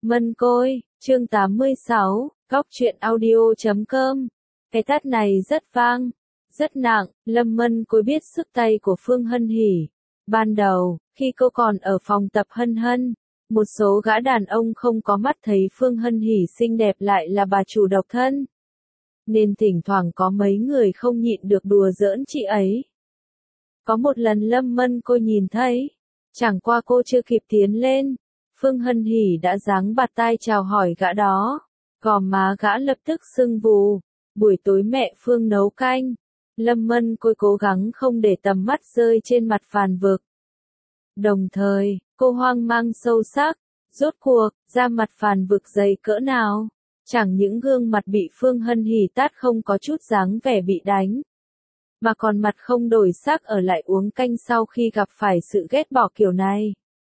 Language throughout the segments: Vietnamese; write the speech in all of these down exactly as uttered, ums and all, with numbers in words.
Mân Côi, chương tám mươi sáu, Góc truyện audio chấm com. Cái tát này rất vang, rất nặng, Lâm Mân Côi biết sức tay của Phương Hân Hỉ. Ban đầu, khi cô còn ở phòng tập Hân Hân, một số gã đàn ông không có mắt thấy Phương Hân Hỉ xinh đẹp lại là bà chủ độc thân. Nên thỉnh thoảng có mấy người không nhịn được đùa giỡn chị ấy. Có một lần Lâm Mân Côi nhìn thấy, chẳng qua cô chưa kịp tiến lên, Phương Hân Hỉ đã giáng bạt tai chào hỏi gã đó, gò má gã lập tức sưng vù. Buổi tối mẹ Phương nấu canh, Lâm Mân Côi cố gắng không để tầm mắt rơi trên mặt Phàn Vực. Đồng thời, cô hoang mang sâu sắc, rốt cuộc, da mặt Phàn Vực dày cỡ nào, chẳng những gương mặt bị Phương Hân Hỉ tát không có chút dáng vẻ bị đánh, mà còn mặt không đổi sắc ở lại uống canh sau khi gặp phải sự ghét bỏ kiểu này.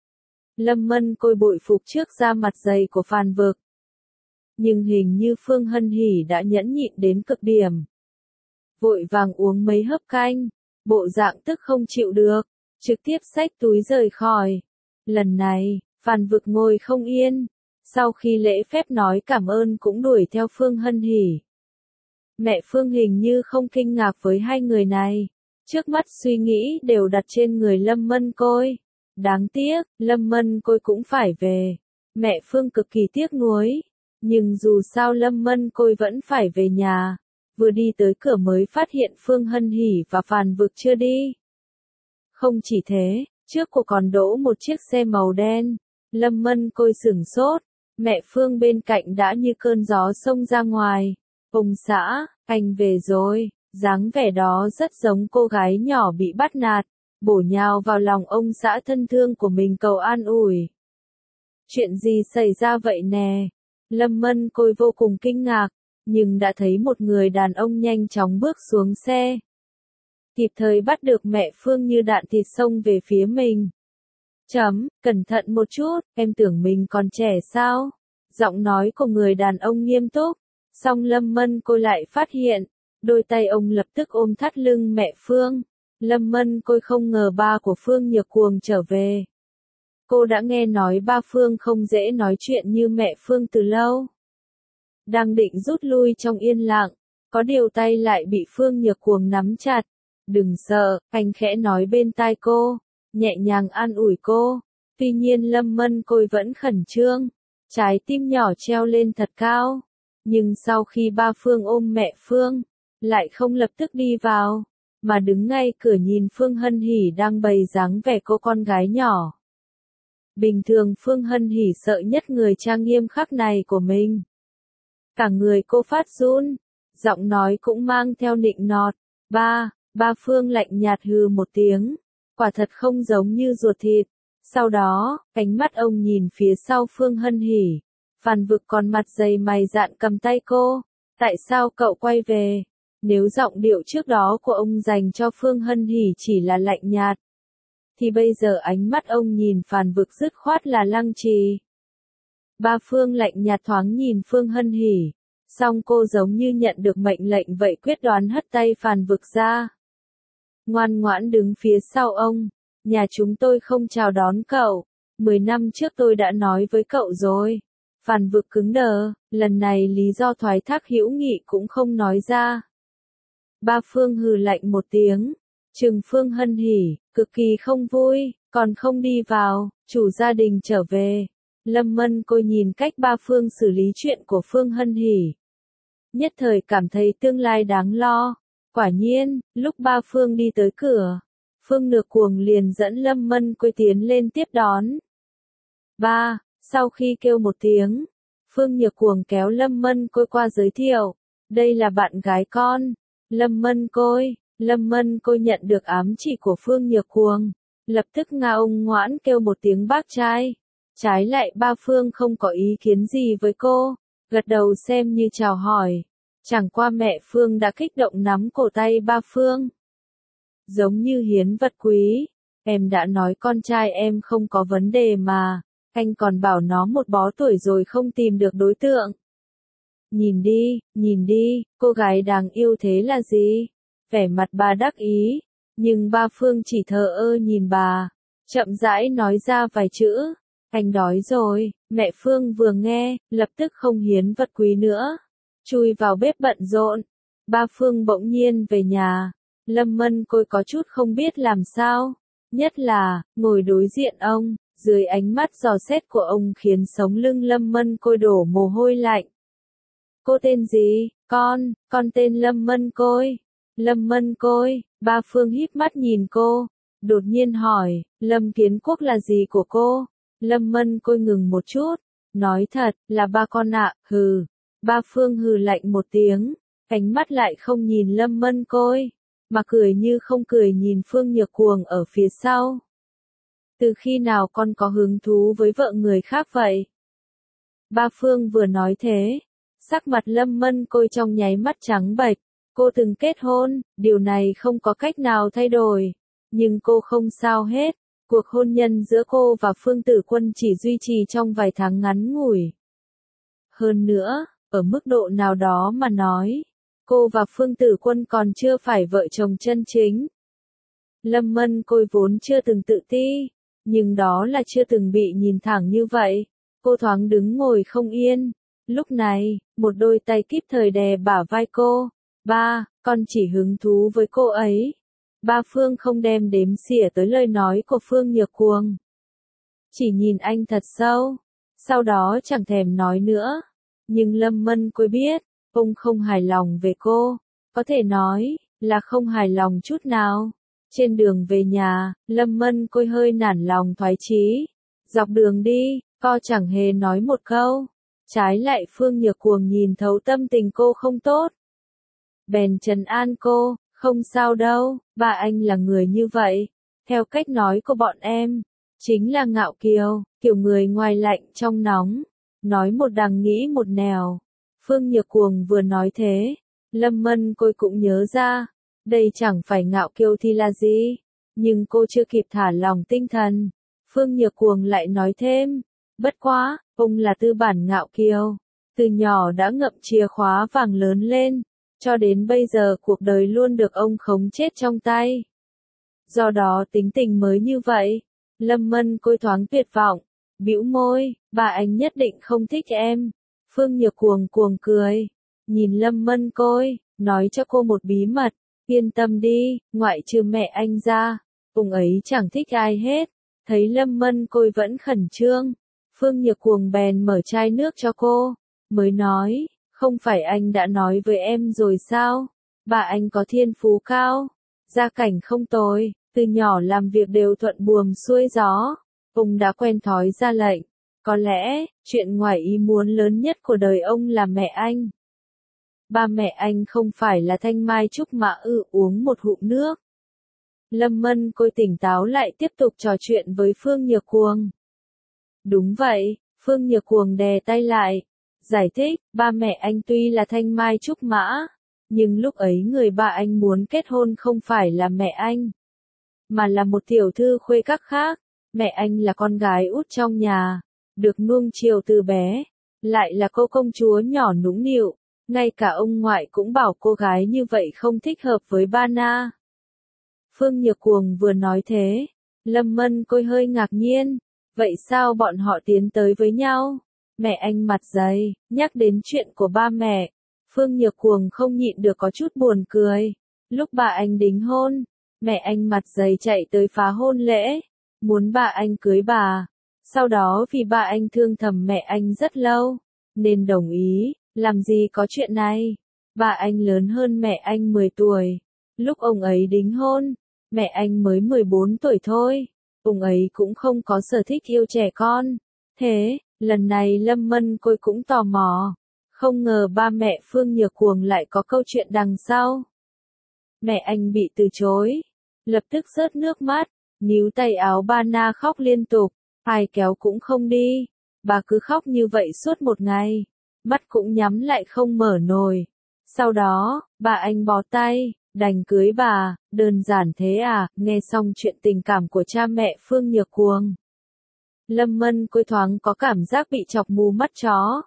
Lâm Mân Côi bội phục trước da mặt dày của Phàn Vực. Nhưng hình như Phương Hân Hỉ đã nhẫn nhịn đến cực điểm. Vội vàng uống mấy hớp canh, bộ dạng tức không chịu được, trực tiếp xách túi rời khỏi. Lần này, Phàn Vực ngồi không yên, sau khi lễ phép nói cảm ơn cũng đuổi theo Phương Hân Hỉ. Mẹ Phương hình như không kinh ngạc với hai người này, trước mắt suy nghĩ đều đặt trên người Lâm Mân Côi. Đáng tiếc, Lâm Mân Côi cũng phải về. Mẹ Phương cực kỳ tiếc nuối, nhưng dù sao Lâm Mân Côi vẫn phải về nhà. Vừa đi tới cửa mới phát hiện Phương Hân Hỉ và Phàn Vực chưa đi. Không chỉ thế, trước cô còn đỗ một chiếc xe màu đen. Lâm Mân Côi sửng sốt, mẹ Phương bên cạnh đã như cơn gió xông ra ngoài. Ông xã, anh về rồi. Dáng vẻ đó rất giống cô gái nhỏ bị bắt nạt, bổ nhào vào lòng ông xã thân thương của mình cầu an ủi. Chuyện gì xảy ra vậy nè? Lâm Mân Côi vô cùng kinh ngạc, nhưng đã thấy một người đàn ông nhanh chóng bước xuống xe. Kịp thời bắt được mẹ Phương như đạn thịt xông về phía mình. Chấm, cẩn thận một chút, em tưởng mình còn trẻ sao? Giọng nói của người đàn ông nghiêm túc, song Lâm Mân Côi lại phát hiện, đôi tay ông lập tức ôm thắt lưng mẹ Phương. Lâm Mân Côi không ngờ ba của Phương Nhược Cuồng trở về. Cô đã nghe nói ba Phương không dễ nói chuyện như mẹ Phương từ lâu. Đang định rút lui trong yên lặng, có điều tay lại bị Phương Nhược Cuồng nắm chặt. Đừng sợ, anh khẽ nói bên tai cô, nhẹ nhàng an ủi cô. Tuy nhiên Lâm Mân Côi vẫn khẩn trương, trái tim nhỏ treo lên thật cao. Nhưng sau khi ba Phương ôm mẹ Phương, lại không lập tức đi vào, mà đứng ngay cửa nhìn Phương Hân Hỉ đang bày dáng vẻ cô con gái nhỏ. Bình thường Phương Hân Hỉ sợ nhất người trang nghiêm khắc này của mình. Cả người cô phát run, giọng nói cũng mang theo nịnh nọt. Ba, ba Phương lạnh nhạt hừ một tiếng, quả thật không giống như ruột thịt. Sau đó, ánh mắt ông nhìn phía sau Phương Hân Hỉ. Phàn Vực còn mặt dày mày dạn cầm tay cô. Tại sao cậu quay về? Nếu giọng điệu trước đó của ông dành cho Phương Hân Hỉ chỉ là lạnh nhạt, thì bây giờ ánh mắt ông nhìn Phàn Vực dứt khoát là lăng trì. Ba Phương lạnh nhạt thoáng nhìn Phương Hân Hỉ, song cô giống như nhận được mệnh lệnh vậy quyết đoán hất tay Phàn Vực ra. Ngoan ngoãn đứng phía sau ông, nhà chúng tôi không chào đón cậu, mười năm trước tôi đã nói với cậu rồi. Phàn Vực cứng đờ, lần này lý do thoái thác hữu nghị cũng không nói ra. Ba Phương hừ lạnh một tiếng, trừng Phương Hân Hỉ, cực kỳ không vui, còn không đi vào, chủ gia đình trở về. Lâm Mân Côi nhìn cách ba Phương xử lý chuyện của Phương Hân Hỉ, nhất thời cảm thấy tương lai đáng lo. Quả nhiên, lúc ba Phương đi tới cửa, Phương Nhược Cuồng liền dẫn Lâm Mân Côi tiến lên tiếp đón. Ba, sau khi kêu một tiếng, Phương Nhược Cuồng kéo Lâm Mân Côi qua giới thiệu, đây là bạn gái con, Lâm Mân Côi. Lâm Mân Côi nhận được ám chỉ của Phương Nhược Cuồng, lập tức nga ông ngoãn kêu một tiếng bác trai. Trái lại ba Phương không có ý kiến gì với cô, gật đầu xem như chào hỏi. Chẳng qua mẹ Phương đã kích động nắm cổ tay ba Phương, giống như hiến vật quý. Em đã nói con trai em không có vấn đề mà, anh còn bảo nó một bó tuổi rồi không tìm được đối tượng. Nhìn đi, nhìn đi, cô gái đáng yêu thế là gì? Vẻ mặt bà đắc ý, nhưng ba Phương chỉ thờ ơ nhìn bà, chậm rãi nói ra vài chữ, Anh đói rồi, mẹ Phương vừa nghe, lập tức không hiến vật quý nữa. Chui vào bếp bận rộn. Ba Phương bỗng nhiên về nhà. Lâm Mân Côi có chút không biết làm sao. Nhất là, ngồi đối diện ông, dưới ánh mắt dò xét của ông khiến sống lưng Lâm Mân Côi đổ mồ hôi lạnh. Cô tên gì? Con, con tên Lâm Mân Côi. Lâm Mân Côi, ba Phương híp mắt nhìn cô. Đột nhiên hỏi, Lâm Kiến Quốc là gì của cô? Lâm Mân Côi ngừng một chút. Nói thật, là ba con ạ, hừ. Ba Phương hừ lạnh một tiếng. Ánh mắt lại không nhìn Lâm Mân Côi, mà cười như không cười nhìn Phương Nhược Cuồng ở phía sau. Từ khi nào con có hứng thú với vợ người khác vậy? Ba Phương vừa nói thế, sắc mặt Lâm Mân Côi trong nháy mắt trắng bệch. Cô từng kết hôn, điều này không có cách nào thay đổi. Nhưng cô không sao hết. Cuộc hôn nhân giữa cô và Phương Tử Quân chỉ duy trì trong vài tháng ngắn ngủi. Hơn nữa, ở mức độ nào đó mà nói, cô và Phương Tử Quân còn chưa phải vợ chồng chân chính. Lâm Mân Côi vốn chưa từng tự ti, nhưng đó là chưa từng bị nhìn thẳng như vậy. Cô thoáng đứng ngồi không yên. Lúc này, một đôi tay kịp thời đè bả vai cô. Ba, con chỉ hứng thú với cô ấy. Ba Phương không đem đếm xỉa tới lời nói của Phương Nhược Cuồng. Chỉ nhìn anh thật sâu, sau đó chẳng thèm nói nữa. Nhưng Lâm Mân Côi biết, ông không hài lòng về cô, có thể nói là không hài lòng chút nào. Trên đường về nhà, Lâm Mân Côi hơi nản lòng thoái chí. Dọc đường đi, co chẳng hề nói một câu. Trái lại Phương Nhược Cuồng nhìn thấu tâm tình cô không tốt. Bèn trấn an cô, không sao đâu, ba anh là người như vậy. Theo cách nói của bọn em, chính là ngạo kiều, kiểu người ngoài lạnh trong nóng. Nói một đằng nghĩ một nẻo. Phương Nhược Cuồng vừa nói thế, Lâm Mân Côi cũng nhớ ra, đây chẳng phải ngạo kiều thì là gì. Nhưng cô chưa kịp thả lòng tinh thần, Phương Nhược Cuồng lại nói thêm, bất quá, ông là tư bản ngạo kiều, từ nhỏ đã ngậm chìa khóa vàng lớn lên, cho đến bây giờ cuộc đời luôn được ông khống chế trong tay. Do đó tính tình mới như vậy. Lâm Mân Côi thoáng tuyệt vọng, bĩu môi, bà anh nhất định không thích em. Phương Nhược Cuồng cuồng cười, nhìn Lâm Mân Côi, nói cho cô một bí mật, yên tâm đi, ngoại trừ mẹ anh ra, ông ấy chẳng thích ai hết. Thấy Lâm Mân Côi vẫn khẩn trương, Phương Nhược Cuồng bèn mở chai nước cho cô, mới nói, không phải anh đã nói với em rồi sao, bà anh có thiên phú cao, gia cảnh không tồi, từ nhỏ làm việc đều thuận buồm xuôi gió, ông đã quen thói ra lệnh. Có lẽ, chuyện ngoài ý muốn lớn nhất của đời ông là mẹ anh. Ba mẹ anh không phải là Thanh Mai Trúc Mã ư, uống một hụm nước. Lâm Mân Côi tỉnh táo lại tiếp tục trò chuyện với Phương Nhược Cuồng. Đúng vậy, Phương Nhược Cuồng đè tay lại, giải thích, ba mẹ anh tuy là Thanh Mai Trúc Mã, nhưng lúc ấy người ba anh muốn kết hôn không phải là mẹ anh, mà là một tiểu thư khuê các khác. Mẹ anh là con gái út trong nhà, được nuông chiều từ bé, lại là cô công chúa nhỏ nũng nịu, ngay cả ông ngoại cũng bảo cô gái như vậy không thích hợp với ba na. Phương Nhược Cuồng vừa nói thế, Lâm Mân Côi hơi ngạc nhiên, vậy sao bọn họ tiến tới với nhau? Mẹ anh mặt dày, nhắc đến chuyện của ba mẹ, Phương Nhược Cuồng không nhịn được có chút buồn cười. Lúc bà anh đính hôn, mẹ anh mặt dày chạy tới phá hôn lễ, muốn bà anh cưới bà. Sau đó vì bà anh thương thầm mẹ anh rất lâu, nên đồng ý, làm gì có chuyện này. Bà anh lớn hơn mẹ anh mười tuổi. Lúc ông ấy đính hôn, mẹ anh mới mười bốn tuổi thôi. Ông ấy cũng không có sở thích yêu trẻ con. Thế, lần này Lâm Mân Côi cũng tò mò. Không ngờ ba mẹ Phương Nhược Cuồng lại có câu chuyện đằng sau. Mẹ anh bị từ chối. Lập tức rớt nước mắt, níu tay áo ba na khóc liên tục. Ai kéo cũng không đi. Bà cứ khóc như vậy suốt một ngày. Mắt cũng nhắm lại không mở nổi. Sau đó, bà anh bó tay, đành cưới bà, đơn giản thế à. Nghe xong chuyện tình cảm của cha mẹ Phương Nhược Cuồng, Lâm Mân Côi thoáng có cảm giác bị chọc mù mắt chó.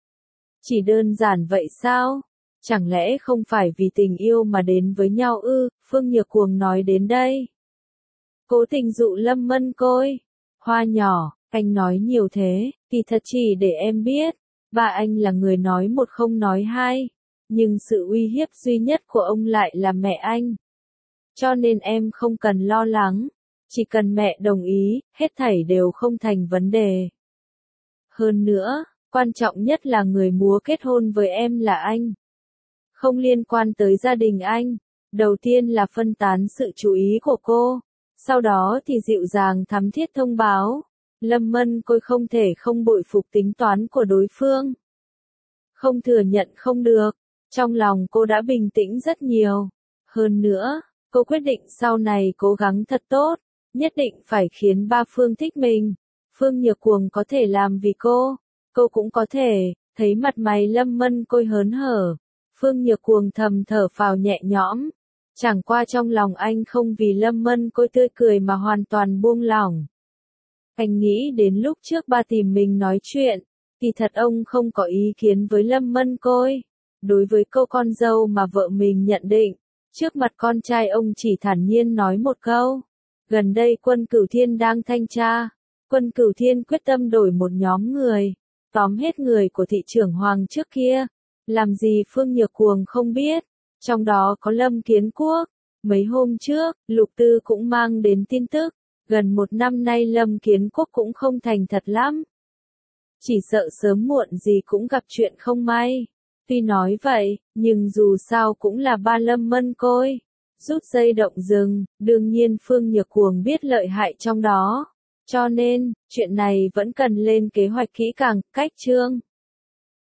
Chỉ đơn giản vậy sao? Chẳng lẽ không phải vì tình yêu mà đến với nhau ư? Phương Nhược Cuồng nói đến đây, cố tình dụ Lâm Mân Côi. Hoa nhỏ, Anh nói nhiều thế, thì thật chỉ để em biết, ba anh là người nói một không nói hai, nhưng sự uy hiếp duy nhất của ông lại là mẹ anh. Cho nên em không cần lo lắng, chỉ cần mẹ đồng ý, hết thảy đều không thành vấn đề. Hơn nữa, quan trọng nhất là người múa kết hôn với em là anh. Không liên quan tới gia đình anh. Đầu tiên là phân tán sự chú ý của cô, sau đó thì dịu dàng thắm thiết thông báo. Lâm Mân Côi không thể không bội phục tính toán của đối phương. Không thừa nhận không được, trong lòng cô đã bình tĩnh rất nhiều. Hơn nữa, cô quyết định sau này cố gắng thật tốt, nhất định phải khiến ba Phương thích mình. Phương Nhược Cuồng có thể làm vì cô, cô cũng có thể. Thấy mặt mày Lâm Mân Côi hớn hở, Phương Nhược Cuồng thầm thở phào nhẹ nhõm. Chẳng qua trong lòng anh không vì Lâm Mân Côi tươi cười mà hoàn toàn buông lỏng. Anh nghĩ đến lúc trước ba tìm mình nói chuyện, thì thật ông không có ý kiến với Lâm Mân Côi. Đối với cô con dâu mà vợ mình nhận định, trước mặt con trai ông chỉ thản nhiên nói một câu. Gần đây Quân Cửu Thiên đang thanh tra, Quân Cửu Thiên quyết tâm đổi một nhóm người, tóm hết người của thị trưởng Hoàng trước kia. Làm gì Phương Nhược Cuồng không biết, trong đó có Lâm Kiến Quốc. Mấy hôm trước, Lục Tư cũng mang đến tin tức, gần một năm nay Lâm Kiến Quốc cũng không thành thật lắm. Chỉ sợ sớm muộn gì cũng gặp chuyện không may. Tuy nói vậy, nhưng dù sao cũng là ba Lâm Mân Côi. Rút dây động rừng, đương nhiên Phương Nhược Cuồng biết lợi hại trong đó. Cho nên, chuyện này vẫn cần lên kế hoạch kỹ càng, cách chương.